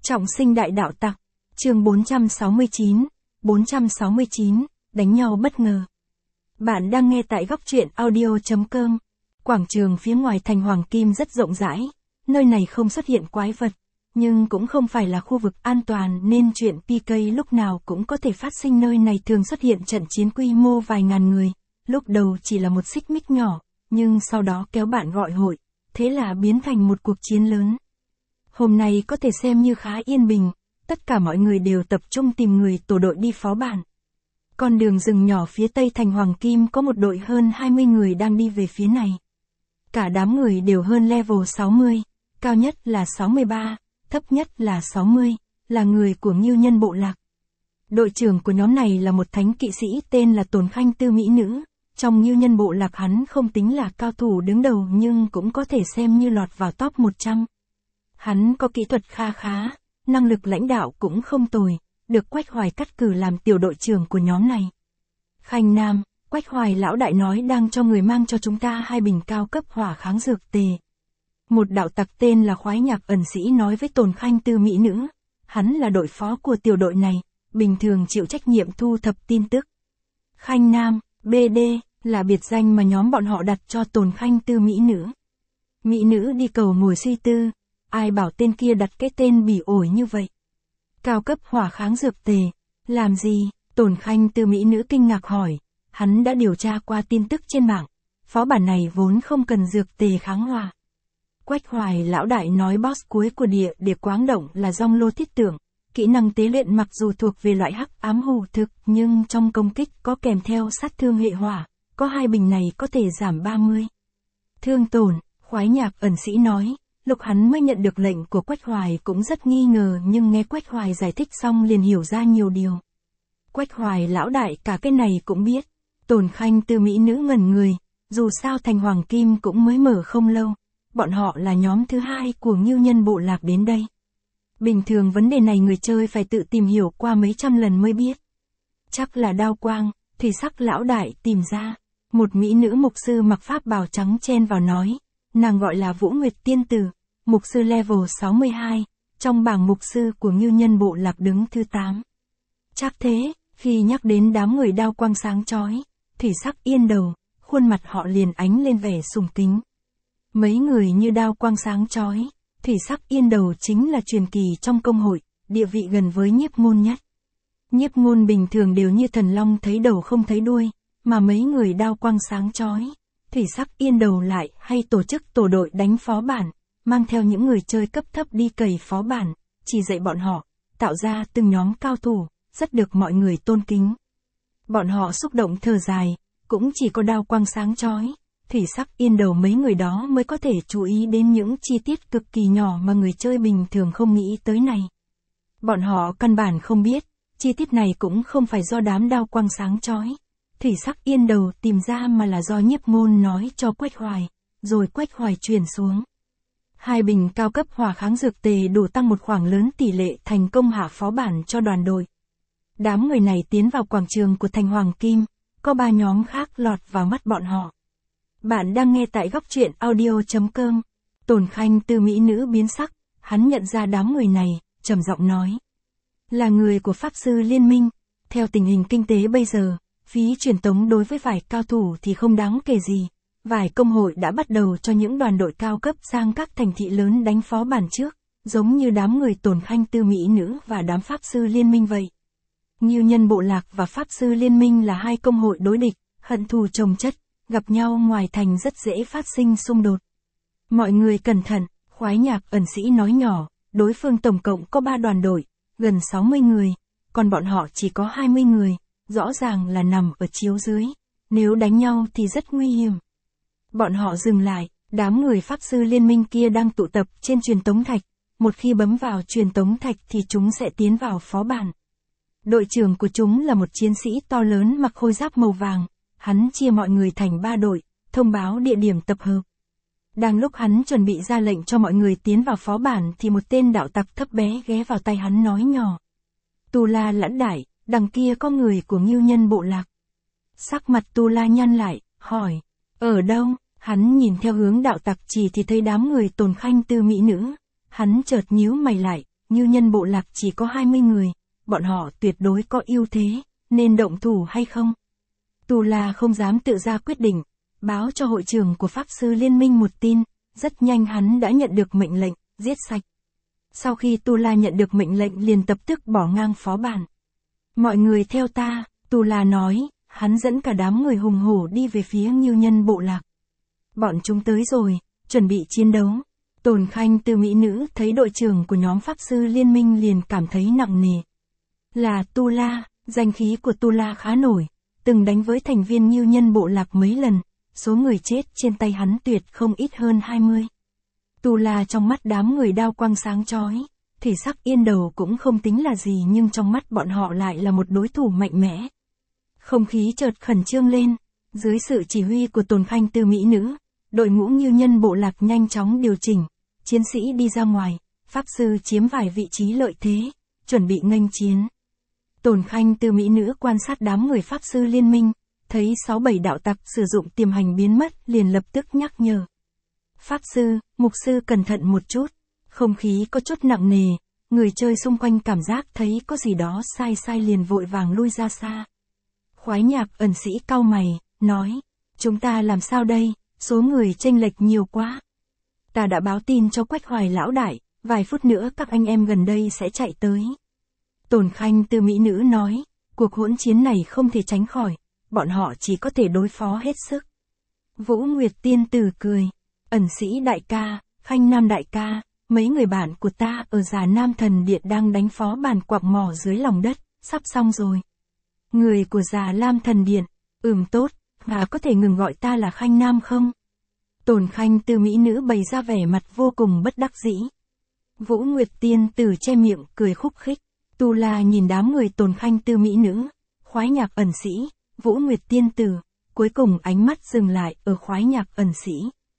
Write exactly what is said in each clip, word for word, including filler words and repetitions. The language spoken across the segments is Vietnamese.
Trọng sinh đại đạo tặc, chương bốn trăm sáu mươi chín, bốn trăm sáu mươi chín, đánh nhau bất ngờ. Bạn đang nghe tại góc truyện audio.com. Quảng trường phía ngoài thành Hoàng Kim rất rộng rãi, nơi này không xuất hiện quái vật, nhưng cũng không phải là khu vực an toàn nên chuyện pê ca lúc nào cũng có thể phát sinh. Nơi này thường xuất hiện trận chiến quy mô vài ngàn người, lúc đầu chỉ là một xích mích nhỏ, nhưng sau đó kéo bạn gọi hội, thế là biến thành một cuộc chiến lớn. Hôm nay có thể xem như khá yên bình, tất cả mọi người đều tập trung tìm người tổ đội đi phó bản. Con đường rừng nhỏ phía tây thành Hoàng Kim có một đội hơn hai mươi người đang đi về phía này. Cả đám người đều hơn level sáu mươi, cao nhất là sáu mươi ba, thấp nhất là sáu mươi, là người của Ngưu Nhân Bộ Lạc. Đội trưởng của nhóm này là một thánh kỵ sĩ tên là Tồn Khanh Tư Mỹ Nữ. Trong Ngưu Nhân Bộ Lạc hắn không tính là cao thủ đứng đầu nhưng cũng có thể xem như lọt vào top một trăm. Hắn có kỹ thuật kha khá, năng lực lãnh đạo cũng không tồi, được Quách Hoài cắt cử làm tiểu đội trưởng của nhóm này. Khanh Nam, Quách Hoài lão đại nói đang cho người mang cho chúng ta hai bình cao cấp hỏa kháng dược tề. Một đạo tặc tên là Khoái Nhạc Ẩn Sĩ nói với Tồn Khanh Tư Mỹ Nữ, hắn là đội phó của tiểu đội này, bình thường chịu trách nhiệm thu thập tin tức. Khanh Nam, bê đê, là biệt danh mà nhóm bọn họ đặt cho Tồn Khanh Tư Mỹ Nữ. Mỹ Nữ đi cầu ngồi suy tư, ai bảo tên kia đặt cái tên bỉ ổi như vậy. Cao cấp hỏa kháng dược tề, làm gì? Tồn Khanh Tư Mỹ Nữ kinh ngạc hỏi, hắn đã điều tra qua tin tức trên mạng, phó bản này vốn không cần dược tề kháng hỏa. Quách Hoài lão đại nói boss cuối của địa để Quáng Động là Dong Lô Thiết Tưởng, kỹ năng tế luyện mặc dù thuộc về loại hắc ám hủ thực nhưng trong công kích có kèm theo sát thương hệ hỏa, có hai bình này có thể giảm ba mươi. Thương tổn, Khoái Nhạc Ẩn Sĩ nói. Lúc hắn mới nhận được lệnh của Quách Hoài cũng rất nghi ngờ nhưng nghe Quách Hoài giải thích xong liền hiểu ra nhiều điều. Quách Hoài lão đại cả cái này cũng biết. Tồn Khanh Tư Mỹ Nữ ngẩn người, dù sao thành Hoàng Kim cũng mới mở không lâu, bọn họ là nhóm thứ hai của Ngưu Nhân Bộ Lạc đến đây. Bình thường vấn đề này người chơi phải tự tìm hiểu qua mấy trăm lần mới biết. Chắc là Đao Quang, Thủy Sắc lão đại tìm ra. Một mỹ nữ mục sư mặc pháp bào trắng chen vào nói. Nàng gọi là Vũ Nguyệt Tiên Tử, mục sư level sáu mươi hai, trong bảng mục sư của Ngưu Nhân Bộ Lạc đứng thứ tám. Chắc thế, khi nhắc đến đám người đao quang sáng chói, Thủy Sắc yên đầu, khuôn mặt họ liền ánh lên vẻ sùng kính. Mấy người như đao quang sáng chói, Thủy Sắc yên đầu chính là truyền kỳ trong công hội, địa vị gần với Nhiếp Ngôn nhất. Nhiếp Ngôn bình thường đều như thần long thấy đầu không thấy đuôi, mà mấy người đao quang sáng chói, Thủy Sắc yên đầu lại hay tổ chức tổ đội đánh phó bản, mang theo những người chơi cấp thấp đi cày phó bản, chỉ dạy bọn họ, tạo ra từng nhóm cao thủ, rất được mọi người tôn kính. Bọn họ xúc động thở dài, cũng chỉ có đao quang sáng chói, Thủy Sắc yên đầu mấy người đó mới có thể chú ý đến những chi tiết cực kỳ nhỏ mà người chơi bình thường không nghĩ tới này. Bọn họ căn bản không biết, chi tiết này cũng không phải do đám đao quang sáng chói, Thủy Sắc yên đầu tìm ra mà là do Nhiếp Ngôn nói cho Quách Hoài, rồi Quách Hoài truyền xuống. Hai bình cao cấp hỏa kháng dược tề đủ tăng một khoảng lớn tỷ lệ thành công hạ phó bản cho đoàn đội. Đám người này tiến vào quảng trường của thành Hoàng Kim, có ba nhóm khác lọt vào mắt bọn họ. Bạn đang nghe tại góc truyện audio.com. Tồn Khanh Tư Mỹ Nữ biến sắc, hắn nhận ra đám người này, trầm giọng nói. Là người của Pháp Sư Liên Minh, theo tình hình kinh tế bây giờ, phí truyền tống đối với vài cao thủ thì không đáng kể gì. Vài công hội đã bắt đầu cho những đoàn đội cao cấp sang các thành thị lớn đánh phó bản trước, giống như đám người Tồn Khanh Tư Mỹ Nữ và đám Pháp Sư Liên Minh vậy. Ngưu Nhân Bộ Lạc và Pháp Sư Liên Minh là hai công hội đối địch, hận thù chồng chất, gặp nhau ngoài thành rất dễ phát sinh xung đột. Mọi người cẩn thận, Khoái Nhạc Ẩn Sĩ nói nhỏ, đối phương tổng cộng có ba đoàn đội, gần sáu mươi người, còn bọn họ chỉ có hai mươi người, rõ ràng là nằm ở chiếu dưới, nếu đánh nhau thì rất nguy hiểm. Bọn họ dừng lại, đám người Pháp Sư Liên Minh kia đang tụ tập trên truyền tống thạch, một khi bấm vào truyền tống thạch thì chúng sẽ tiến vào phó bản. Đội trưởng của chúng là một chiến sĩ to lớn mặc khôi giáp màu vàng, hắn chia mọi người thành ba đội, thông báo địa điểm tập hợp. Đang lúc hắn chuẩn bị ra lệnh cho mọi người tiến vào phó bản thì một tên đạo tặc thấp bé ghé vào tay hắn nói nhỏ. Tu La Lãnh Đại, đằng kia có người của Ngưu Nhân Bộ Lạc. Sắc mặt Tu La nhăn lại, hỏi, ở đâu? Hắn nhìn theo hướng đạo tặc chỉ thì thấy đám người Tồn Khanh Tư Mỹ Nữ. Hắn chợt nhíu mày lại, Ngưu Nhân bộ lạc chỉ có hai mươi người, bọn họ tuyệt đối có ưu thế, nên động thủ hay không? Tu La không dám tự ra quyết định, báo cho hội trưởng của Pháp Sư Liên minh một tin, rất nhanh hắn đã nhận được mệnh lệnh, giết sạch. Sau khi Tu La nhận được mệnh lệnh liền tập tức bỏ ngang phó bản. Mọi người theo ta, Tu La nói, hắn dẫn cả đám người hùng hổ đi về phía Ngưu Nhân bộ lạc. Bọn chúng tới rồi, chuẩn bị chiến đấu. Tồn Khanh Tư mỹ nữ thấy đội trưởng của nhóm Pháp Sư Liên minh liền cảm thấy nặng nề. Là Tu La, danh khí của Tu La khá nổi, từng đánh với thành viên Ngưu Nhân bộ lạc mấy lần, số người chết trên tay hắn tuyệt không ít hơn hai mươi. Tu La trong mắt đám người đao quang sáng chói, thể sắc yên đầu cũng không tính là gì nhưng trong mắt bọn họ lại là một đối thủ mạnh mẽ. Không khí chợt khẩn trương lên, dưới sự chỉ huy của Tồn Khanh Tư mỹ nữ, đội ngũ Ngưu Nhân bộ lạc nhanh chóng điều chỉnh, chiến sĩ đi ra ngoài, Pháp Sư chiếm vài vị trí lợi thế, chuẩn bị nghênh chiến. Tồn Khanh Tư mỹ nữ quan sát đám người Pháp Sư Liên minh, thấy sáu bảy đạo tặc sử dụng tiềm hành biến mất liền lập tức nhắc nhở. Pháp Sư, Mục Sư cẩn thận một chút, không khí có chút nặng nề, người chơi xung quanh cảm giác thấy có gì đó sai sai liền vội vàng lui ra xa. Khoái Nhạc ẩn sĩ cau mày, nói, chúng ta làm sao đây, số người chênh lệch nhiều quá. Ta đã báo tin cho Quách Hoài lão đại, vài phút nữa các anh em gần đây sẽ chạy tới. Tồn Khanh Tư mỹ nữ nói, cuộc hỗn chiến này không thể tránh khỏi, bọn họ chỉ có thể đối phó hết sức. Vũ Nguyệt tiên tử cười, ẩn sĩ đại ca, Khanh Nam đại ca, mấy người bạn của ta ở Già Nam Thần Điện đang đánh phó bàn quặng mỏ dưới lòng đất, sắp xong rồi. Người của Già Lam Thần Điện, ừm tốt, và có thể ngừng gọi ta là Khanh Nam không? Tồn Khanh Tư mỹ nữ bày ra vẻ mặt vô cùng bất đắc dĩ. Vũ Nguyệt tiên tử che miệng cười khúc khích. Tu La nhìn đám người Tồn Khanh Tư mỹ nữ, Khoái Nhạc ẩn sĩ, Vũ Nguyệt tiên tử, cuối cùng ánh mắt dừng lại ở Khoái Nhạc ẩn sĩ.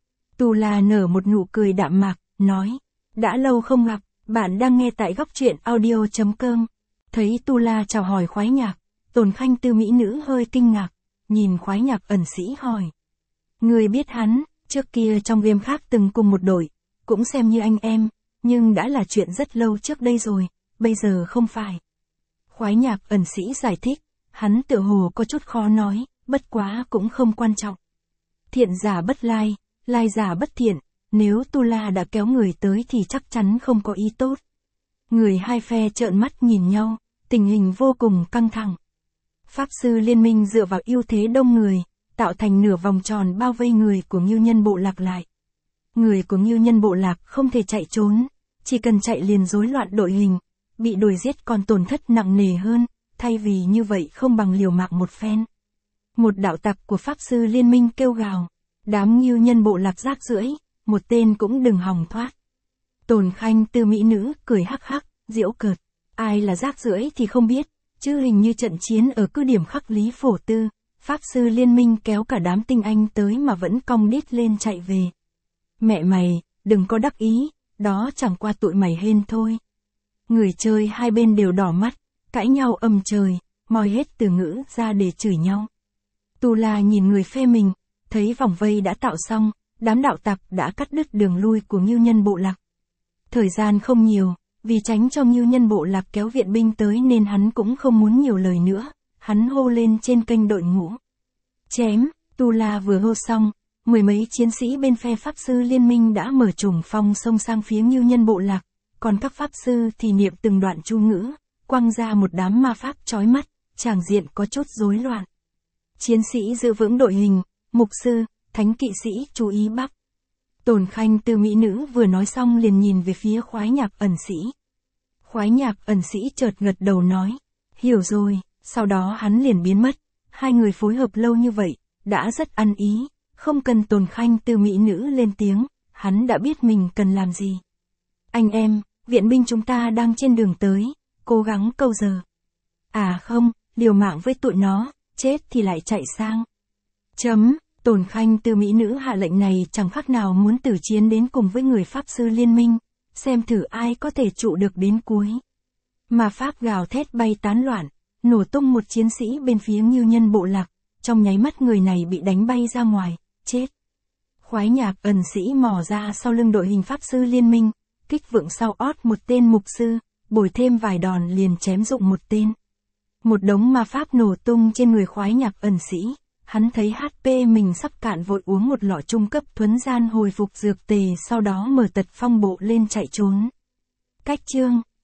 Tu La nở một nụ cười đạm mạc, nói, đã lâu không gặp, bạn đang nghe tại góc truyện audio chấm com. Thấy Tu La chào hỏi Khoái Nhạc, Tồn Khanh Tư mỹ nữ hơi kinh ngạc, nhìn Khoái Nhạc ẩn sĩ hỏi. Người biết hắn, trước kia trong game khác từng cùng một đội, cũng xem như anh em, nhưng đã là chuyện rất lâu trước đây rồi, bây giờ không phải. Khoái Nhạc ẩn sĩ giải thích, hắn tựa hồ có chút khó nói, bất quá cũng không quan trọng. Thiện giả bất lai, lai giả bất thiện, nếu Tu La đã kéo người tới thì chắc chắn không có ý tốt. Người hai phe trợn mắt nhìn nhau, tình hình vô cùng căng thẳng. Pháp Sư Liên minh dựa vào ưu thế đông người, tạo thành nửa vòng tròn bao vây người của Ngưu Nhân bộ lạc lại. Người của Ngưu Nhân bộ lạc không thể chạy trốn, chỉ cần chạy liền rối loạn đội hình, bị đuổi giết còn tổn thất nặng nề hơn, thay vì như vậy không bằng liều mạng một phen. Một đạo tặc của Pháp Sư Liên minh kêu gào, đám Ngưu Nhân bộ lạc rác rưởi, một tên cũng đừng hòng thoát. Tồn Khanh Tư mỹ nữ cười hắc hắc, giễu cợt, ai là rác rưởi thì không biết, chứ hình như trận chiến ở cứ điểm Khắc Lý Phổ Tư, Pháp Sư Liên minh kéo cả đám tinh anh tới mà vẫn cong đít lên chạy về. Mẹ mày, đừng có đắc ý, đó chẳng qua tụi mày hên thôi. Người chơi hai bên đều đỏ mắt, cãi nhau ầm trời, moi hết từ ngữ ra để chửi nhau. Tu La nhìn người phe mình, thấy vòng vây đã tạo xong, đám đạo tặc đã cắt đứt đường lui của Ngưu Nhân bộ lạc. Thời gian không nhiều, vì tránh cho Ngưu Nhân bộ lạc kéo viện binh tới nên hắn cũng không muốn nhiều lời nữa, hắn hô lên trên kênh đội ngũ. Chém, Tu La vừa hô xong, mười mấy chiến sĩ bên phe Pháp Sư Liên minh đã mở trùng phong xông sang phía Ngưu Nhân bộ lạc, còn các Pháp Sư thì niệm từng đoạn chú ngữ, quăng ra một đám ma pháp chói mắt, tràng diện có chút rối loạn. Chiến sĩ giữ vững đội hình, Mục Sư, Thánh Kỵ sĩ chú ý bắp. Tồn Khanh Tư mỹ nữ vừa nói xong liền nhìn về phía Khoái Nhạc ẩn sĩ. Khoái Nhạc ẩn sĩ chợt gật đầu nói, hiểu rồi, sau đó hắn liền biến mất. Hai người phối hợp lâu như vậy, đã rất ăn ý, không cần Tồn Khanh Tư mỹ nữ lên tiếng, hắn đã biết mình cần làm gì. Anh em, viện binh chúng ta đang trên đường tới, cố gắng câu giờ. À không, liều mạng với tụi nó, chết thì lại chạy sang. Chấm, Tồn Khanh Tư mỹ nữ hạ lệnh này chẳng khác nào muốn tử chiến đến cùng với người Pháp Sư Liên minh, xem thử ai có thể trụ được đến cuối. Mà Pháp gào thét bay tán loạn, nổ tung một chiến sĩ bên phía Ngưu Nhân bộ lạc, trong nháy mắt người này bị đánh bay ra ngoài, chết. Khoái Nhạc ẩn sĩ mò ra sau lưng đội hình Pháp Sư Liên minh, kích vượng sau ót một tên mục sư, bồi thêm vài đòn liền chém dụng một tên. Một đống ma pháp nổ tung trên người khoái nhạc ẩn sĩ, hắn thấy hát pê mình sắp cạn vội uống một lọ trung cấp thuấn gian hồi phục dược tề sau đó mở tật phong bộ lên chạy trốn. Cách chương